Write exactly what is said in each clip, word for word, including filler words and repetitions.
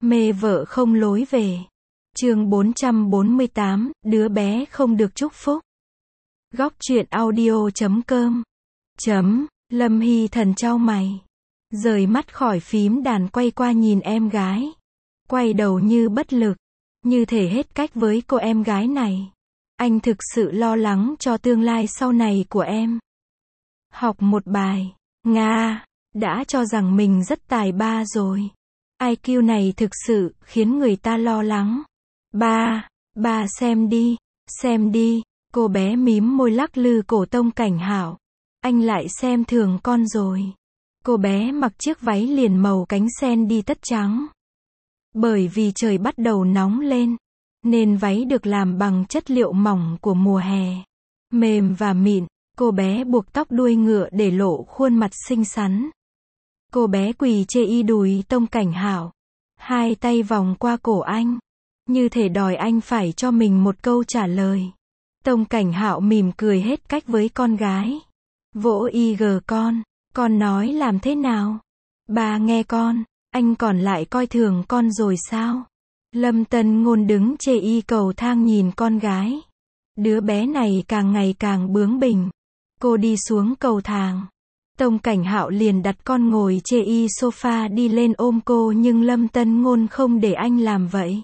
Mê vợ không lối về. Chương bốn trăm bốn mươi tám, đứa bé không được chúc phúc. Góc truyện audio chấm com. Chấm, Lâm Hy Thần chau mày. Rời mắt khỏi phím đàn quay qua nhìn em gái. Quay đầu như bất lực. Như thể hết cách với cô em gái này. Anh thực sự lo lắng cho tương lai sau này của em. Học một bài. Nga, đã cho rằng mình rất tài ba rồi. i kiu này thực sự khiến người ta lo lắng. Ba, ba xem đi, xem đi, cô bé mím môi lắc lư cổ Tông Cảnh Hạo. Anh lại xem thường con rồi. Cô bé mặc chiếc váy liền màu cánh sen đi tất trắng. Bởi vì trời bắt đầu nóng lên, nên váy được làm bằng chất liệu mỏng của mùa hè. Mềm và mịn, cô bé buộc tóc đuôi ngựa để lộ khuôn mặt xinh xắn. Cô bé quỳ chê y đùi Tông Cảnh Hạo. Hai tay vòng qua cổ anh. Như thể đòi anh phải cho mình một câu trả lời. Tông Cảnh Hạo mỉm cười hết cách với con gái. Vỗ y gờ con. Con nói làm thế nào? Ba nghe con. Anh còn lại coi thường con rồi sao? Lâm Tân Ngôn đứng chê y cầu thang nhìn con gái. Đứa bé này càng ngày càng bướng bỉnh. Cô đi xuống cầu thang. Tông Cảnh Hạo liền đặt con ngồi chê y sofa đi lên ôm cô, nhưng Lâm Tân Ngôn không để anh làm vậy.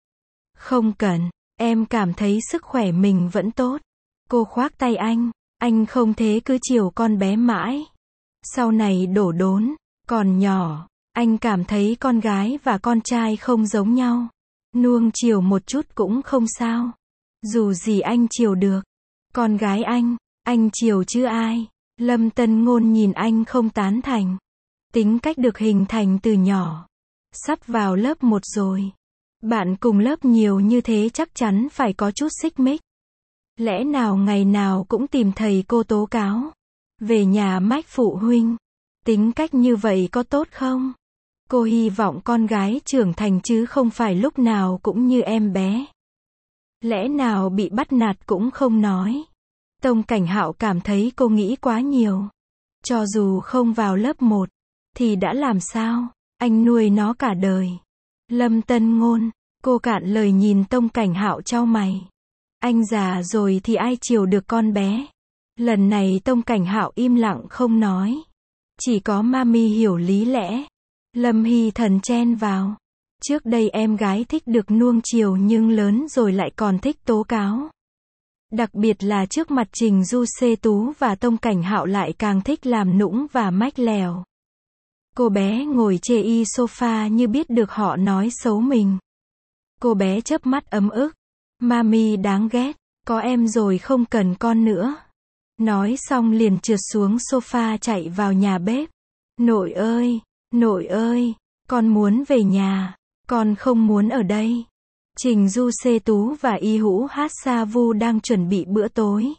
Không cần, em cảm thấy sức khỏe mình vẫn tốt. Cô khoác tay anh, anh không thế cứ chiều con bé mãi. Sau này đổ đốn, còn nhỏ, anh cảm thấy con gái và con trai không giống nhau. Nuông chiều một chút cũng không sao. Dù gì anh chiều được. Con gái anh, anh chiều chứ ai. Lâm Tân Ngôn nhìn anh không tán thành. Tính cách được hình thành từ nhỏ. Sắp vào lớp một rồi. Bạn cùng lớp nhiều như thế chắc chắn phải có chút xích mích. Lẽ nào ngày nào cũng tìm thầy cô tố cáo. Về nhà mách phụ huynh. Tính cách như vậy có tốt không? Cô hy vọng con gái trưởng thành chứ không phải lúc nào cũng như em bé. Lẽ nào bị bắt nạt cũng không nói. Tông Cảnh Hạo cảm thấy cô nghĩ quá nhiều. Cho dù không vào lớp một, thì đã làm sao? Anh nuôi nó cả đời. Lâm Tân Ngôn, cô cạn lời nhìn Tông Cảnh Hạo chau mày. Anh già rồi thì ai chiều được con bé? Lần này Tông Cảnh Hạo im lặng không nói. Chỉ có Mami hiểu lý lẽ. Lâm Hy Thần chen vào. Trước đây em gái thích được nuông chiều nhưng lớn rồi lại còn thích tố cáo. Đặc biệt là trước mặt Trình Du Xê Tú và Tông Cảnh Hạo lại càng thích làm nũng và mách lèo. Cô bé ngồi chê y sofa như biết được họ nói xấu mình. Cô bé chớp mắt ấm ức. Mami đáng ghét, có em rồi không cần con nữa. Nói xong liền trượt xuống sofa chạy vào nhà bếp. Nội ơi, nội ơi, con muốn về nhà, con không muốn ở đây. Trình Du Xê Tú và Y Hữu Hát Sa Vu đang chuẩn bị bữa tối.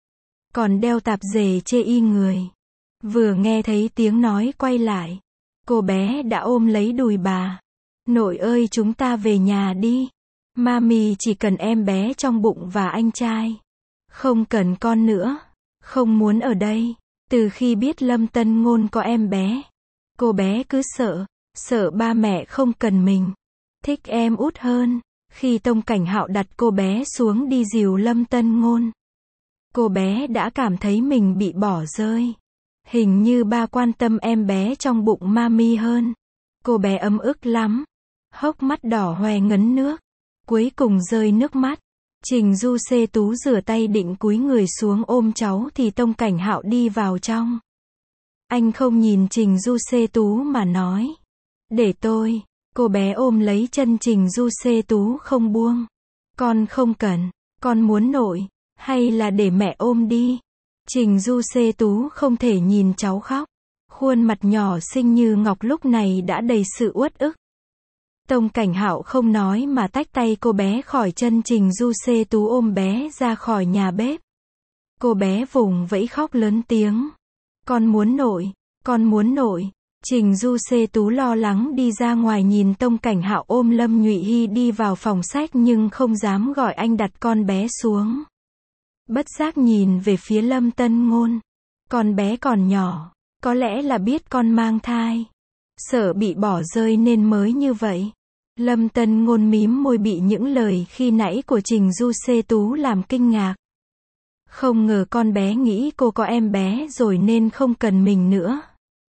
Còn đeo tạp dề chê y người. Vừa nghe thấy tiếng nói quay lại. Cô bé đã ôm lấy đùi bà. Nội ơi chúng ta về nhà đi. Mami chỉ cần em bé trong bụng và anh trai. Không cần con nữa. Không muốn ở đây. Từ khi biết Lâm Tân Ngôn có em bé. Cô bé cứ sợ. Sợ ba mẹ không cần mình. Thích em út hơn. Khi Tông Cảnh Hạo đặt cô bé xuống đi dìu Lâm Tân Ngôn. Cô bé đã cảm thấy mình bị bỏ rơi. Hình như ba quan tâm em bé trong bụng Mami hơn. Cô bé ấm ức lắm. Hốc mắt đỏ hoe ngấn nước. Cuối cùng rơi nước mắt. Trình Du Xê Tú rửa tay định cúi người xuống ôm cháu thì Tông Cảnh Hạo đi vào trong. Anh không nhìn Trình Du Xê Tú mà nói. Để tôi. Cô bé ôm lấy chân Trình Du Xê Tú không buông. Con không cần. Con muốn nội. Hay là để mẹ ôm đi. Trình Du Xê Tú không thể nhìn cháu khóc. Khuôn mặt nhỏ xinh như ngọc lúc này đã đầy sự uất ức. Tông Cảnh Hạo không nói mà tách tay cô bé khỏi chân Trình Du Xê Tú ôm bé ra khỏi nhà bếp. Cô bé vùng vẫy khóc lớn tiếng. Con muốn nội. Con muốn nội. Trình Du Xê Tú lo lắng đi ra ngoài nhìn Tông Cảnh Hạo ôm Lâm Nhụy Hy đi vào phòng sách nhưng không dám gọi anh đặt con bé xuống. Bất giác nhìn về phía Lâm Tân Ngôn. Con bé còn nhỏ, có lẽ là biết con mang thai. Sợ bị bỏ rơi nên mới như vậy. Lâm Tân Ngôn mím môi bị những lời khi nãy của Trình Du Xê Tú làm kinh ngạc. Không ngờ con bé nghĩ cô có em bé rồi nên không cần mình nữa.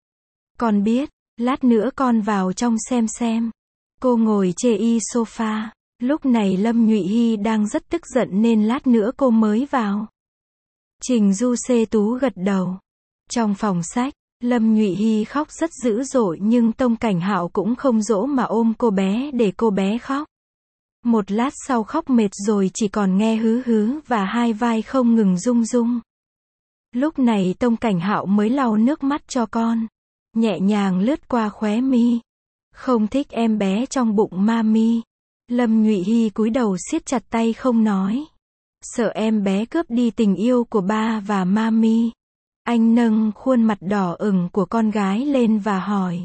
Con biết, lát nữa con vào trong xem xem. Cô ngồi chê y sofa. Lúc này Lâm Nhụy Hy đang rất tức giận nên lát nữa cô mới vào. Trình Du Xê Tú gật đầu. Trong phòng sách, Lâm Nhụy Hy khóc rất dữ dội nhưng Tông Cảnh Hạo cũng không dỗ mà ôm cô bé để cô bé khóc. Một lát sau khóc mệt rồi chỉ còn nghe hứ hứ và hai vai không ngừng rung rung. Lúc này Tông Cảnh Hạo mới lau nước mắt cho con, nhẹ nhàng lướt qua khóe mi. Không thích em bé trong bụng mami. Lâm Nhụy Hy cúi đầu siết chặt tay không nói. Sợ em bé cướp đi tình yêu của ba và mami. Anh nâng khuôn mặt đỏ ửng của con gái lên và hỏi.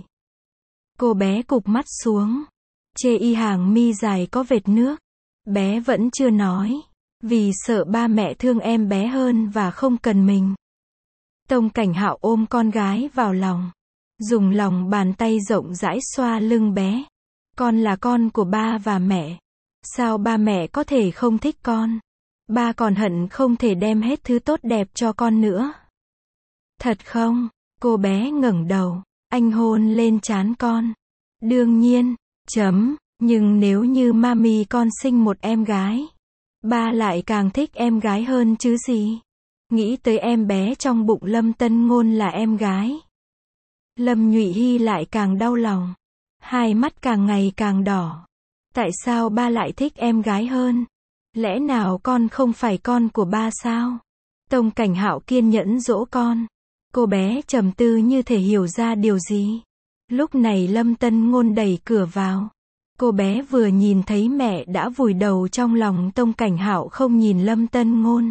Cô bé cụp mắt xuống. Chê y hàng mi dài có vệt nước. Bé vẫn chưa nói. Vì sợ ba mẹ thương em bé hơn và không cần mình. Tông Cảnh Hạo ôm con gái vào lòng. Dùng lòng bàn tay rộng rãi xoa lưng bé. Con là con của ba và mẹ. Sao ba mẹ có thể không thích con? Ba còn hận không thể đem hết thứ tốt đẹp cho con nữa. Thật không? Cô bé ngẩng đầu. Anh hôn lên trán con. Đương nhiên. Chấm. Nhưng nếu như mami con sinh một em gái, ba lại càng thích em gái hơn chứ gì. Nghĩ tới em bé trong bụng Lâm Tân Ngôn là em gái. Lâm Nhụy Hy lại càng đau lòng. Hai mắt càng ngày càng đỏ. Tại sao ba lại thích em gái hơn? Lẽ nào con không phải con của ba sao? Tông Cảnh Hạo kiên nhẫn dỗ con. Cô bé trầm tư như thể hiểu ra điều gì. Lúc này Lâm Tân Ngôn đẩy cửa vào. Cô bé vừa nhìn thấy mẹ đã vùi đầu trong lòng Tông Cảnh Hạo không nhìn Lâm Tân Ngôn.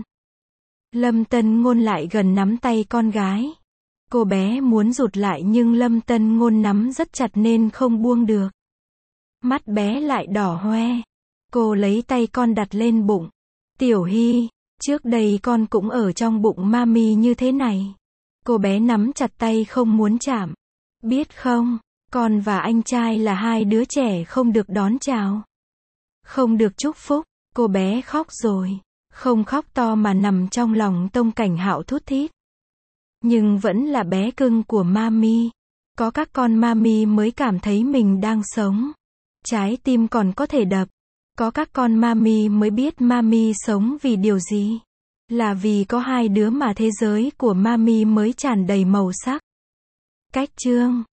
Lâm Tân Ngôn lại gần nắm tay con gái. Cô bé muốn rụt lại nhưng Lâm Tân Ngôn nắm rất chặt nên không buông được. Mắt bé lại đỏ hoe. Cô lấy tay con đặt lên bụng. Tiểu Hy, trước đây con cũng ở trong bụng mami như thế này. Cô bé nắm chặt tay không muốn chạm. Biết không, con và anh trai là hai đứa trẻ không được đón chào. Không được chúc phúc. Cô bé khóc rồi. Không khóc to mà nằm trong lòng Tông Cảnh Hạo thút thít. Nhưng vẫn là bé cưng của mami. Có các con mami mới cảm thấy mình đang sống. Trái tim còn có thể đập. Có các con mami mới biết mami sống vì điều gì. Là vì có hai đứa mà thế giới của mami mới tràn đầy màu sắc. Cách chương